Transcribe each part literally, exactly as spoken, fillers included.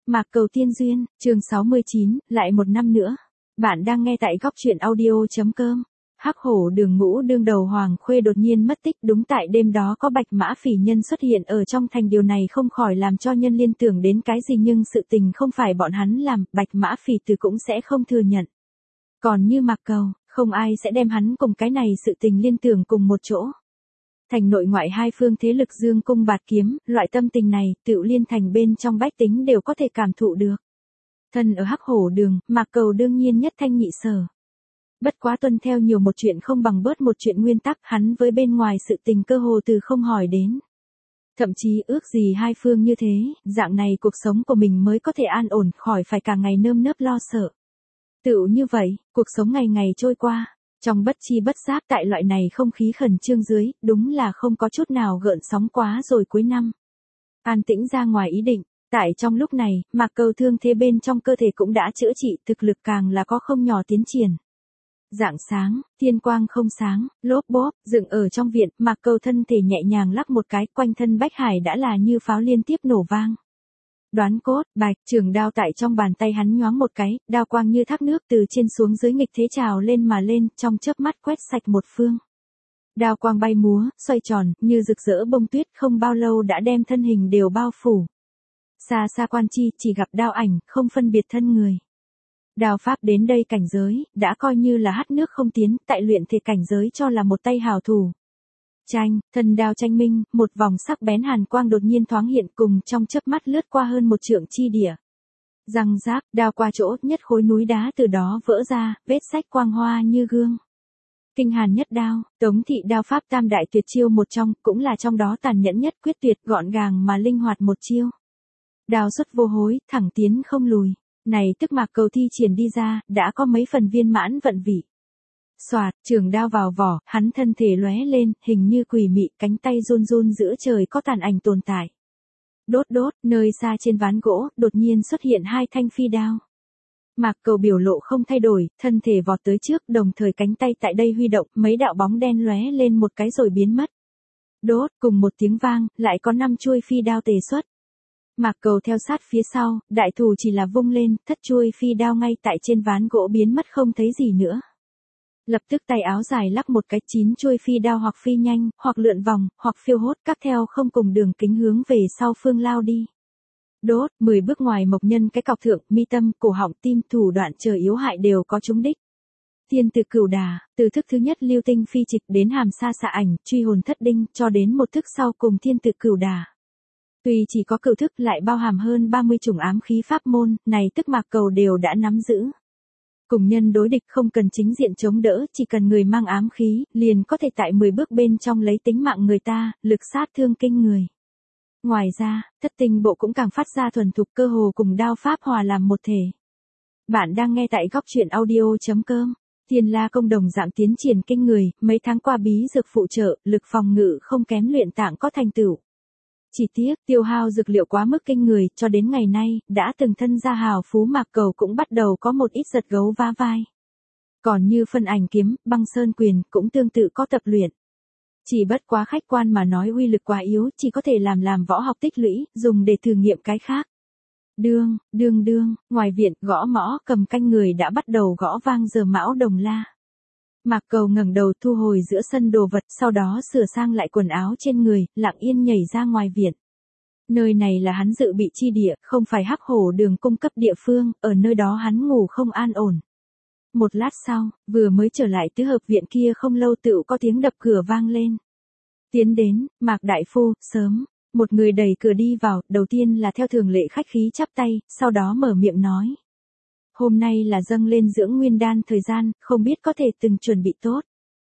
Mạc Cầu Tiên Duyên, chương sáu mươi chín, lại một năm nữa. Bạn đang nghe tại góc truyện audio.com. Hắc hổ đường ngũ đương đầu Hoàng Khuê đột nhiên mất tích, đúng tại đêm đó có bạch mã phỉ nhân xuất hiện ở trong thành, điều này không khỏi làm cho nhân liên tưởng đến cái gì, nhưng sự tình không phải bọn hắn làm, bạch mã phỉ từ cũng sẽ không thừa nhận. Còn như Mạc Cầu, không ai sẽ đem hắn cùng cái này sự tình liên tưởng cùng một chỗ. Thành nội ngoại hai phương thế lực dương cung bạt kiếm, loại tâm tình này, Tựu Liên thành bên trong bách tính đều có thể cảm thụ được. Thân ở Hắc hổ đường, Mạc Cầu đương nhiên nhất thanh nhị sở. Bất quá tuân theo nhiều một chuyện không bằng bớt một chuyện nguyên tắc, hắn với bên ngoài sự tình cơ hồ từ không hỏi đến. Thậm chí ước gì hai phương như thế, dạng này cuộc sống của mình mới có thể an ổn, khỏi phải cả ngày nơm nớp lo sợ. Tựu như vậy, cuộc sống ngày ngày trôi qua. Trong bất chi bất giác tại loại này không khí khẩn trương dưới, đúng là không có chút nào gợn sóng quá rồi cuối năm. An tĩnh ra ngoài ý định, tại trong lúc này, Mạc Cầu thương thế bên trong cơ thể cũng đã chữa trị, thực lực càng là có không nhỏ tiến triển. Rạng sáng, thiên quang không sáng, lốp bốp, dựng ở trong viện, Mạc Cầu thân thể nhẹ nhàng lắc một cái, quanh thân bách hải đã là như pháo liên tiếp nổ vang. Đoán cốt, bạch, trường đao tại trong bàn tay hắn nhoáng một cái, đao quang như thác nước từ trên xuống dưới nghịch thế trào lên mà lên, trong chớp mắt quét sạch một phương. Đao quang bay múa, xoay tròn, như rực rỡ bông tuyết, không bao lâu đã đem thân hình đều bao phủ. Xa xa quan chi, chỉ gặp đao ảnh, không phân biệt thân người. Đao pháp đến đây cảnh giới, đã coi như là hắt nước không tiến, tại luyện thể cảnh giới cho là một tay hào thủ. Tranh, thần đao tranh minh, một vòng sắc bén hàn quang đột nhiên thoáng hiện, cùng trong chớp mắt lướt qua hơn một trượng chi địa. Răng rác, đao qua chỗ, nhất khối núi đá từ đó vỡ ra, vết sách quang hoa như gương. Kinh hàn nhất đao, Tống thị đao pháp tam đại tuyệt chiêu một trong, cũng là trong đó tàn nhẫn nhất, quyết tuyệt, gọn gàng mà linh hoạt một chiêu. Đao xuất vô hối, thẳng tiến không lùi. Này tức Mạc Cầu thi triển đi ra, đã có mấy phần viên mãn vận vị. Soạt, trường đao vào vỏ, hắn thân thể lóe lên, hình như quỷ mị, cánh tay run run giữa trời có tàn ảnh tồn tại. Đốt đốt, nơi xa trên ván gỗ, đột nhiên xuất hiện hai thanh phi đao. Mạc Cầu biểu lộ không thay đổi, thân thể vọt tới trước, đồng thời cánh tay tại đây huy động, mấy đạo bóng đen lóe lên một cái rồi biến mất. Đốt, cùng một tiếng vang, lại có năm chuôi phi đao tề xuất. Mạc Cầu theo sát phía sau, đại thủ chỉ là vung lên, thất chuôi phi đao ngay tại trên ván gỗ biến mất không thấy gì nữa. Lập tức tay áo dài lắc một cái, chín chuôi phi đao hoặc phi nhanh, hoặc lượn vòng, hoặc phiêu hốt, các theo không cùng đường kính hướng về sau phương lao đi. Đốt, mười bước ngoài mộc nhân cái cọc thượng, mi tâm, cổ họng, tim, thủ đoạn chờ yếu hại đều có trúng đích. Thiên từ cửu đà, từ thức thứ nhất lưu tinh phi trịch đến hàm sa xạ ảnh, truy hồn thất đinh, cho đến một thức sau cùng thiên từ cửu đà. Tuy chỉ có cửu thức lại bao hàm hơn ba mươi chủng ám khí pháp môn, này tức Mạc Cầu đều đã nắm giữ. Cùng nhân đối địch không cần chính diện chống đỡ, chỉ cần người mang ám khí, liền có thể tại mười bước bên trong lấy tính mạng người ta, lực sát thương kinh người. Ngoài ra, thất tinh bộ cũng càng phát ra thuần thục, cơ hồ cùng đao pháp hòa làm một thể. Bạn đang nghe tại góc truyện audio.com. Thiên La công đồng dạng tiến triển kinh người, mấy tháng qua bí dược phụ trợ, lực phòng ngự không kém luyện tạng có thành tựu. Chỉ tiếc, tiêu hao dược liệu quá mức kinh người, cho đến ngày nay, đã từng thân gia hào phú Mạc Cầu cũng bắt đầu có một ít giật gấu vá vai. Còn như phân ảnh kiếm, băng sơn quyền, cũng tương tự có tập luyện. Chỉ bất quá khách quan mà nói uy lực quá yếu, chỉ có thể làm làm võ học tích lũy, dùng để thử nghiệm cái khác. Đương, đương đương, ngoài viện, gõ mõ, cầm canh người đã bắt đầu gõ vang giờ mão đồng la. Mạc Cầu ngẩng đầu thu hồi giữa sân đồ vật, sau đó sửa sang lại quần áo trên người, lặng yên nhảy ra ngoài viện. Nơi này là hắn dự bị chi địa, không phải Hắc hổ đường cung cấp địa phương, ở nơi đó hắn ngủ không an ổn. Một lát sau, vừa mới trở lại tứ hợp viện kia không lâu tựu có tiếng đập cửa vang lên. Tiến đến, Mạc đại phu, sớm, một người đẩy cửa đi vào, đầu tiên là theo thường lệ khách khí chắp tay, sau đó mở miệng nói. Hôm nay là dâng lên dưỡng nguyên đan thời gian, không biết có thể từng chuẩn bị tốt.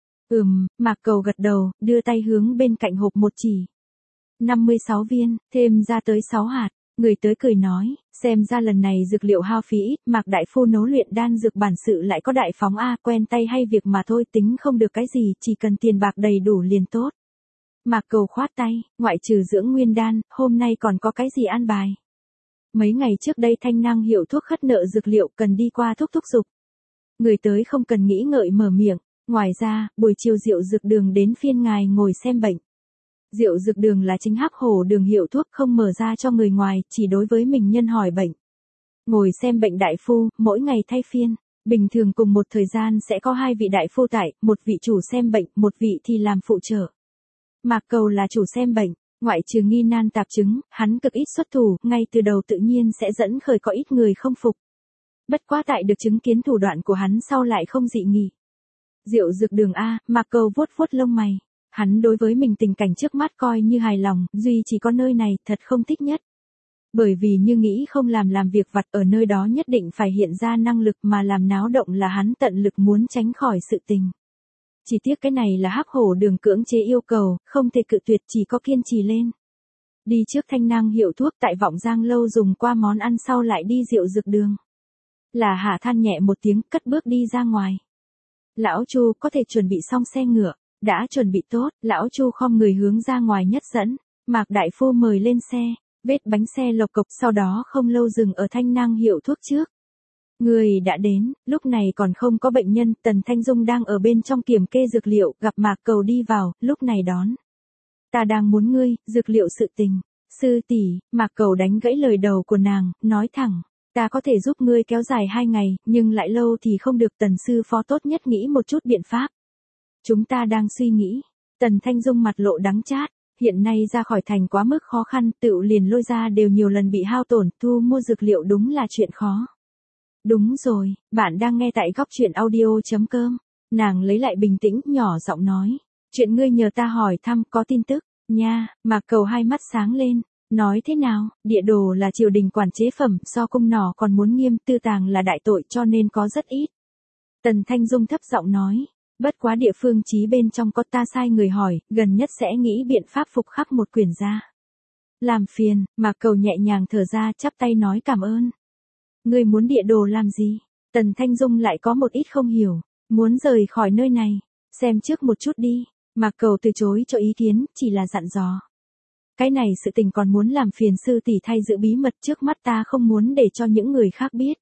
Ừm, Mạc Cầu gật đầu, đưa tay hướng bên cạnh hộp một chỉ. năm mươi sáu viên, thêm ra tới sáu hạt, người tới cười nói, xem ra lần này dược liệu hao phí ít, Mạc đại phu nấu luyện đan dược bản sự lại có đại phóng a, quen tay hay việc mà thôi, tính không được cái gì, chỉ cần tiền bạc đầy đủ liền tốt. Mạc Cầu khoát tay, ngoại trừ dưỡng nguyên đan, hôm nay còn có cái gì an bài? Mấy ngày trước đây thanh năng hiệu thuốc khất nợ dược liệu cần đi qua thúc thúc dục. Người tới không cần nghĩ ngợi mở miệng, ngoài ra, buổi chiều rượu dược đường đến phiên ngài ngồi xem bệnh. Rượu dược đường là chính Hắc hổ đường hiệu thuốc không mở ra cho người ngoài, chỉ đối với mình nhân hỏi bệnh. Ngồi xem bệnh đại phu, mỗi ngày thay phiên. Bình thường cùng một thời gian sẽ có hai vị đại phu tại, một vị chủ xem bệnh, một vị thì làm phụ trợ. Mạc Cầu là chủ xem bệnh, ngoại trừ nghi nan tạp chứng, hắn cực ít xuất thủ, ngay từ đầu tự nhiên sẽ dẫn khởi có ít người không phục. Bất quá tại được chứng kiến thủ đoạn của hắn sau lại không dị nghị. Diệu Dược Đường a, Mạc Cầu vuốt vuốt lông mày. Hắn đối với mình tình cảnh trước mắt coi như hài lòng, duy chỉ có nơi này thật không thích nhất. Bởi vì như nghĩ không làm làm việc vặt ở nơi đó nhất định phải hiện ra năng lực mà làm náo động là hắn tận lực muốn tránh khỏi sự tình. Chỉ tiếc cái này là Hắc Hổ Đường cưỡng chế yêu cầu, không thể cự tuyệt, chỉ có kiên trì lên. Đi trước Thanh Nang hiệu thuốc tại Vọng Giang lâu dùng qua món ăn sau lại đi Diệu Dược Đường. Là Hạ than nhẹ một tiếng cất bước đi ra ngoài. Lão Chu có thể chuẩn bị xong xe ngựa, đã chuẩn bị tốt, lão Chu khom người hướng ra ngoài nhất dẫn, Mạc đại phu mời lên xe, vết bánh xe lộc cộc sau đó không lâu dừng ở Thanh Nang hiệu thuốc trước. Người đã đến, lúc này còn không có bệnh nhân, Tần Thanh Dung đang ở bên trong kiểm kê dược liệu, gặp Mạc Cầu đi vào, lúc này đón. Ta đang muốn ngươi, dược liệu sự tình. Sư tỷ, Mạc Cầu đánh gãy lời đầu của nàng, nói thẳng. Ta có thể giúp ngươi kéo dài hai ngày, nhưng lại lâu thì không được. Tần sư phó tốt nhất nghĩ một chút biện pháp. Chúng ta đang suy nghĩ. Tần Thanh Dung mặt lộ đắng chát. Hiện nay ra khỏi thành quá mức khó khăn, tựu liền lôi ra đều nhiều lần bị hao tổn, thu mua dược liệu đúng là chuyện khó. Đúng rồi, bạn đang nghe tại góc chuyện audio chấm com. Nàng lấy lại bình tĩnh, nhỏ giọng nói. Chuyện ngươi nhờ ta hỏi thăm có tin tức, nha, Mạc Cầu hai mắt sáng lên. Nói thế nào, địa đồ là triều đình quản chế phẩm, so cung nỏ còn muốn nghiêm, tư tàng là đại tội cho nên có rất ít. Tần Thanh Dung thấp giọng nói. Bất quá địa phương chí bên trong có ta sai người hỏi, gần nhất sẽ nghĩ biện pháp phục khắc một quyển ra. Làm phiền, Mạc Cầu nhẹ nhàng thở ra chắp tay nói cảm ơn. Ngươi muốn địa đồ làm gì? Tần Thanh Dung lại có một ít không hiểu, muốn rời khỏi nơi này, xem trước một chút đi. Mạc Cầu từ chối cho ý kiến, chỉ là dặn dò. Cái này sự tình còn muốn làm phiền sư tỷ thay giữ bí mật, trước mắt ta không muốn để cho những người khác biết.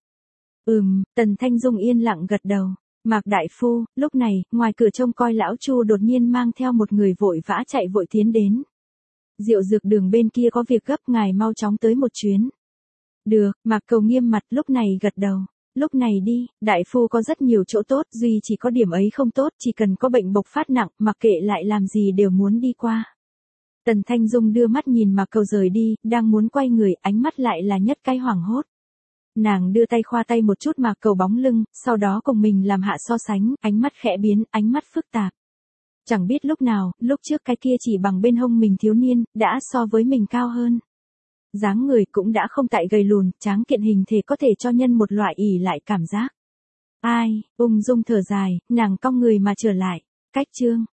Ừm, Tần Thanh Dung yên lặng gật đầu. Mạc đại phu, lúc này, ngoài cửa trông coi lão Chu đột nhiên mang theo một người vội vã chạy vội tiến đến. Diệu Dược Đường bên kia có việc gấp, ngài mau chóng tới một chuyến. Được, Mạc Cầu nghiêm mặt lúc này gật đầu. Lúc này đi, đại phu có rất nhiều chỗ tốt, duy chỉ có điểm ấy không tốt, chỉ cần có bệnh bộc phát nặng, mặc kệ lại làm gì đều muốn đi qua. Tần Thanh Dung đưa mắt nhìn Mạc Cầu rời đi, đang muốn quay người, ánh mắt lại là nhất cái hoảng hốt. Nàng đưa tay khoa tay một chút Mạc Cầu bóng lưng, sau đó cùng mình làm hạ so sánh, ánh mắt khẽ biến, ánh mắt phức tạp. Chẳng biết lúc nào, lúc trước cái kia chỉ bằng bên hông mình thiếu niên, đã so với mình cao hơn. Dáng người cũng đã không tại gầy lùn, tráng kiện hình thể có thể cho nhân một loại ỉ lại cảm giác. Ai, ung dung thở dài, nàng cong người mà trở lại. Cách chương,